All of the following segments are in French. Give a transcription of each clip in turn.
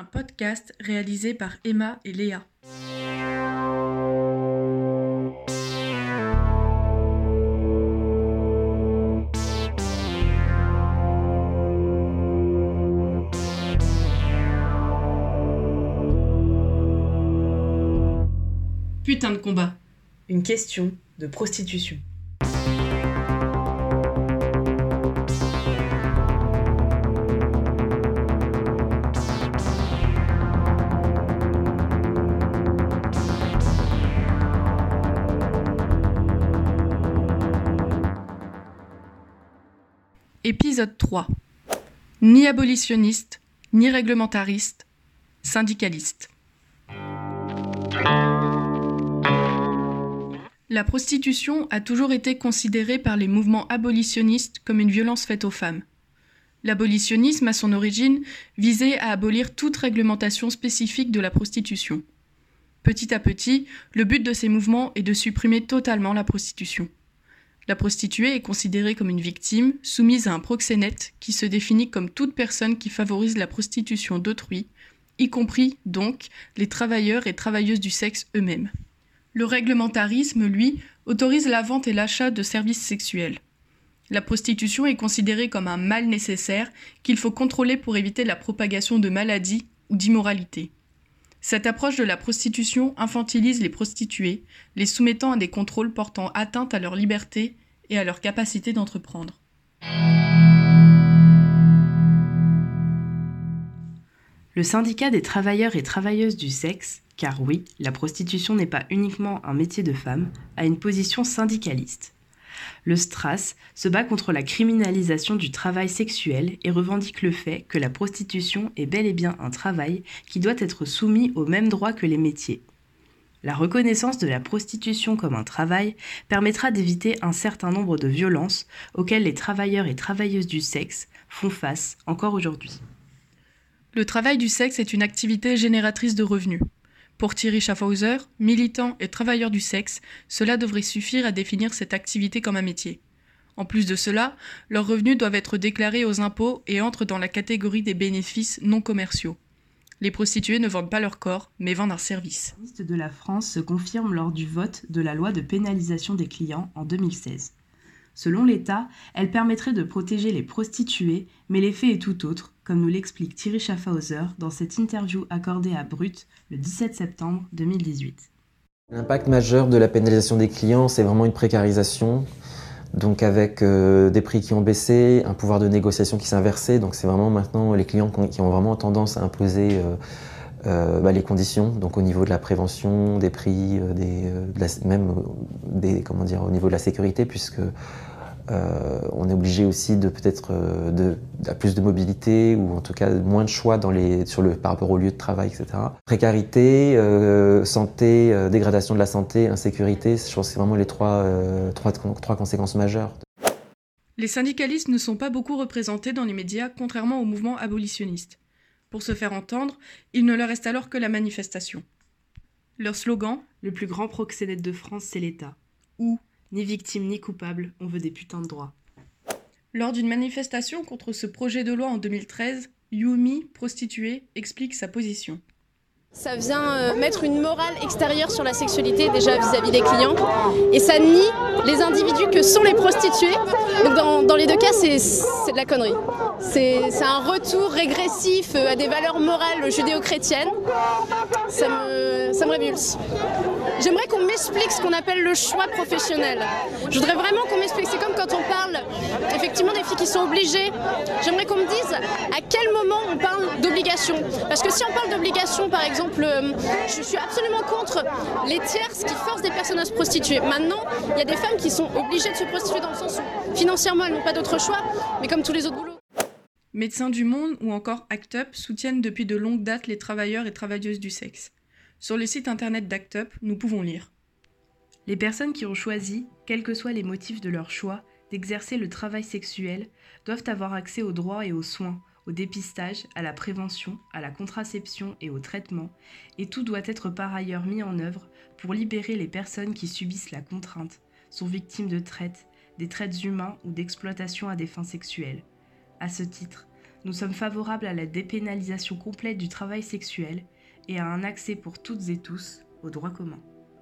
un podcast réalisé par Emma et Léa. Putain de combat. Une question de prostitution. Épisode 3. Ni abolitionniste, ni réglementariste, syndicaliste. La prostitution a toujours été considérée par les mouvements abolitionnistes comme une violence faite aux femmes. L'abolitionnisme, à son origine, visait à abolir toute réglementation spécifique de la prostitution. Petit à petit, le but de ces mouvements est de supprimer totalement la prostitution. La prostituée est considérée comme une victime, soumise à un proxénète qui se définit comme toute personne qui favorise la prostitution d'autrui, y compris, donc, les travailleurs et travailleuses du sexe eux-mêmes. Le réglementarisme, lui, autorise la vente et l'achat de services sexuels. La prostitution est considérée comme un mal nécessaire qu'il faut contrôler pour éviter la propagation de maladies ou d'immoralité. Cette approche de la prostitution infantilise les prostituées, les soumettant à des contrôles portant atteinte à leur liberté et à leur capacité d'entreprendre. Le syndicat des travailleurs et travailleuses du sexe, car oui, la prostitution n'est pas uniquement un métier de femme, a une position syndicaliste. Le STRAS se bat contre la criminalisation du travail sexuel et revendique le fait que la prostitution est bel et bien un travail qui doit être soumis aux mêmes droits que les métiers. La reconnaissance de la prostitution comme un travail permettra d'éviter un certain nombre de violences auxquelles les travailleurs et travailleuses du sexe font face encore aujourd'hui. Le travail du sexe est une activité génératrice de revenus. Pour Thierry Schaffhauser, militant et travailleur du sexe, cela devrait suffire à définir cette activité comme un métier. En plus de cela, leurs revenus doivent être déclarés aux impôts et entrent dans la catégorie des bénéfices non commerciaux. Les prostituées ne vendent pas leur corps, mais vendent un service. La liste de la France se confirme lors du vote de la loi de pénalisation des clients en 2016. Selon l'État, elle permettrait de protéger les prostituées, mais l'effet est tout autre, comme nous l'explique Thierry Schaffhauser dans cette interview accordée à Brut le 17 septembre 2018. L'impact majeur de la pénalisation des clients, c'est vraiment une précarisation, donc avec des prix qui ont baissé, un pouvoir de négociation qui s'est inversé, donc c'est vraiment maintenant les clients qui ont vraiment tendance à imposer les conditions, donc au niveau de la prévention, des prix, au niveau de la sécurité, puisque on est obligé aussi de peut-être plus de mobilité ou en tout cas moins de choix par rapport au lieu de travail, etc. Précarité, santé, dégradation de la santé, insécurité, je pense que c'est vraiment les trois conséquences majeures. Les syndicalistes ne sont pas beaucoup représentés dans les médias, contrairement au mouvement abolitionniste. Pour se faire entendre, il ne leur reste alors que la manifestation. Leur slogan, « Le plus grand proxénète de France, c'est l'État » ou « Ni victime ni coupable, on veut des putains de droits ». Lors d'une manifestation contre ce projet de loi en 2013, Yumi, prostituée, explique sa position. Ça vient mettre une morale extérieure sur la sexualité déjà vis-à-vis des clients et ça nie les individus que sont les prostituées. Donc dans les deux cas, c'est de la connerie. C'est un retour régressif à des valeurs morales judéo-chrétiennes. Ça me révulse. J'aimerais qu'on m'explique ce qu'on appelle le choix professionnel. Je voudrais vraiment qu'on m'explique. C'est comme quand on parle effectivement des filles qui sont obligées. J'aimerais qu'on me dise à quel moment on parle d'obligation. Parce que si on parle d'obligation, par exemple, je suis absolument contre les tierces qui forcent des personnes à se prostituer. Maintenant, il y a des femmes qui sont obligées de se prostituer dans le sens où financièrement elles n'ont pas d'autre choix, mais comme tous les autres boulots. Médecins du Monde ou encore ACT UP soutiennent depuis de longues dates les travailleurs et travailleuses du sexe. Sur le site internet d'ACT UP, nous pouvons lire. Les personnes qui ont choisi, quels que soient les motifs de leur choix, d'exercer le travail sexuel, doivent avoir accès aux droits et aux soins, au dépistage, à la prévention, à la contraception et au traitement, et tout doit être par ailleurs mis en œuvre pour libérer les personnes qui subissent la contrainte, sont victimes de traite, des traites humains ou d'exploitation à des fins sexuelles. À ce titre, Nous sommes favorables à la dépénalisation complète du travail sexuel et à un accès pour toutes et tous au droit commun.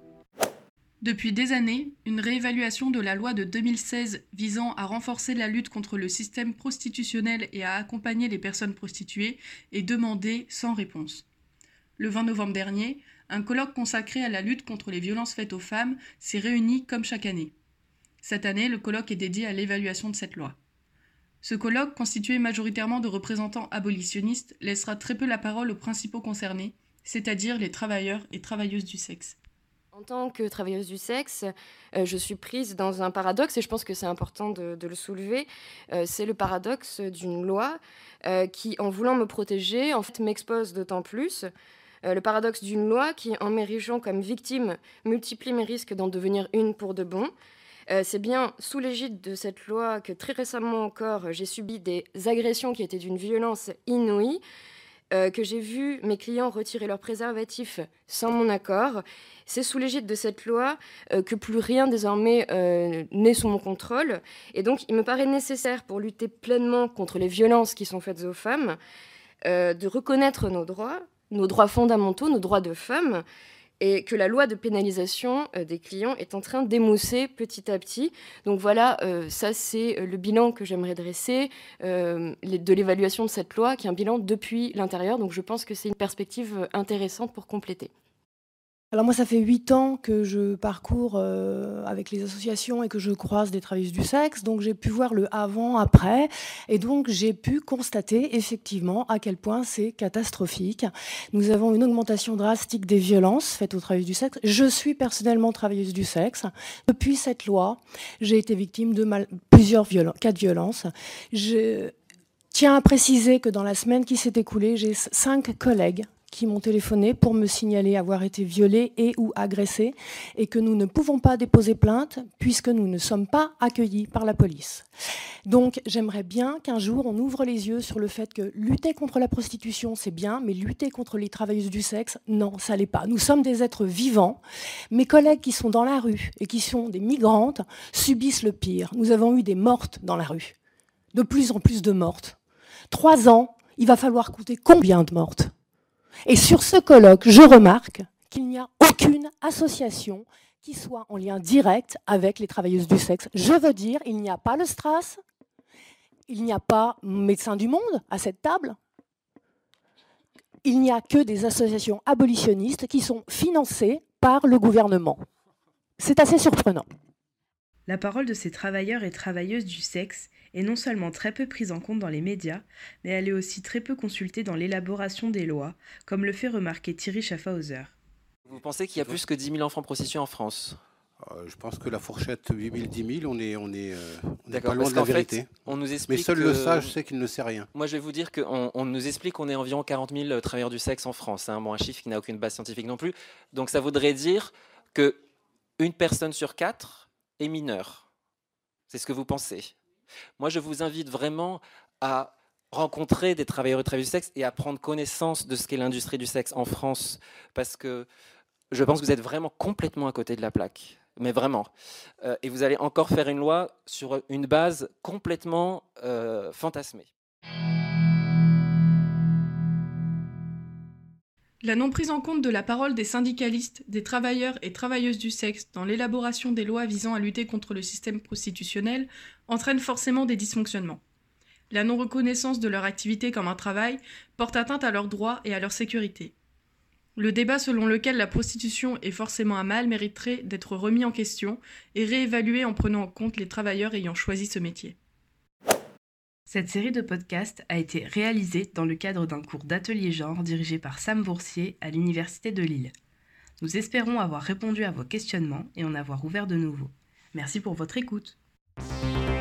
Depuis des années, une réévaluation de la loi de 2016 visant à renforcer la lutte contre le système prostitutionnel et à accompagner les personnes prostituées est demandée sans réponse. Le 20 novembre dernier, un colloque consacré à la lutte contre les violences faites aux femmes s'est réuni comme chaque année. Cette année, le colloque est dédié à l'évaluation de cette loi. Ce colloque, constitué majoritairement de représentants abolitionnistes, laissera très peu la parole aux principaux concernés, c'est-à-dire les travailleurs et travailleuses du sexe. En tant que travailleuse du sexe, je suis prise dans un paradoxe, et je pense que c'est important de le soulever. C'est le paradoxe d'une loi qui, en voulant me protéger, en fait, m'expose d'autant plus. Le paradoxe d'une loi qui, en m'érigeant comme victime, multiplie mes risques d'en devenir une pour de bon. C'est bien sous l'égide de cette loi que très récemment encore, j'ai subi des agressions qui étaient d'une violence inouïe, que j'ai vu mes clients retirer leurs préservatifs sans mon accord. C'est sous l'égide de cette loi que plus rien désormais n'est sous mon contrôle. Et donc, il me paraît nécessaire, pour lutter pleinement contre les violences qui sont faites aux femmes, de reconnaître nos droits fondamentaux, nos droits de femmes, et que la loi de pénalisation des clients est en train d'émousser petit à petit. Donc voilà, ça c'est le bilan que j'aimerais dresser de l'évaluation de cette loi, qui est un bilan depuis l'intérieur. Donc je pense que c'est une perspective intéressante pour compléter. Alors moi, ça fait 8 ans que je parcours avec les associations et que je croise des travailleuses du sexe. Donc j'ai pu voir le avant, après. Et donc j'ai pu constater effectivement à quel point c'est catastrophique. Nous avons une augmentation drastique des violences faites aux travailleuses du sexe. Je suis personnellement travailleuse du sexe. Depuis cette loi, j'ai été victime de plusieurs cas de violence. Je tiens à préciser que dans la semaine qui s'est écoulée, j'ai 5 collègues qui m'ont téléphoné pour me signaler avoir été violée et ou agressée et que nous ne pouvons pas déposer plainte puisque nous ne sommes pas accueillis par la police. Donc j'aimerais bien qu'un jour on ouvre les yeux sur le fait que lutter contre la prostitution c'est bien, mais lutter contre les travailleuses du sexe, non, ça l'est pas. Nous sommes des êtres vivants. Mes collègues qui sont dans la rue et qui sont des migrantes subissent le pire. Nous avons eu des mortes dans la rue, de plus en plus de mortes. 3 ans, il va falloir compter combien de mortes ? Et sur ce colloque, je remarque qu'il n'y a aucune association qui soit en lien direct avec les travailleuses du sexe. Je veux dire, il n'y a pas le STRAS, il n'y a pas Médecins du Monde à cette table. Il n'y a que des associations abolitionnistes qui sont financées par le gouvernement. C'est assez surprenant. La parole de ces travailleurs et travailleuses du sexe est non seulement très peu prise en compte dans les médias, mais elle est aussi très peu consultée dans l'élaboration des lois, comme le fait remarquer Thierry Schaffhauser. Vous pensez qu'il y a plus que 10 000 enfants prostitués en France ? Je pense que la fourchette 8 000, 10 000, on est D'accord, pas loin de la vérité. Fait, on nous explique mais seul le sage sait qu'il ne sait rien. Moi, je vais vous dire qu'on nous explique qu'on est environ 40 000 travailleurs du sexe en France. Hein. Bon, un chiffre qui n'a aucune base scientifique non plus. Donc ça voudrait dire qu'une personne sur 4 est mineure. C'est ce que vous pensez. Moi, je vous invite vraiment à rencontrer des travailleurs et travailleuses du sexe et à prendre connaissance de ce qu'est l'industrie du sexe en France, parce que je pense que vous êtes vraiment complètement à côté de la plaque, mais vraiment. Et vous allez encore faire une loi sur une base complètement fantasmée. La non-prise en compte de la parole des syndicalistes, des travailleurs et travailleuses du sexe dans l'élaboration des lois visant à lutter contre le système prostitutionnel entraîne forcément des dysfonctionnements. La non-reconnaissance de leur activité comme un travail porte atteinte à leurs droits et à leur sécurité. Le débat selon lequel la prostitution est forcément un mal mériterait d'être remis en question et réévalué en prenant en compte les travailleurs ayant choisi ce métier. Cette série de podcasts a été réalisée dans le cadre d'un cours d'atelier genre dirigé par Sam Boursier à l'Université de Lille. Nous espérons avoir répondu à vos questionnements et en avoir ouvert de nouveaux. Merci pour votre écoute.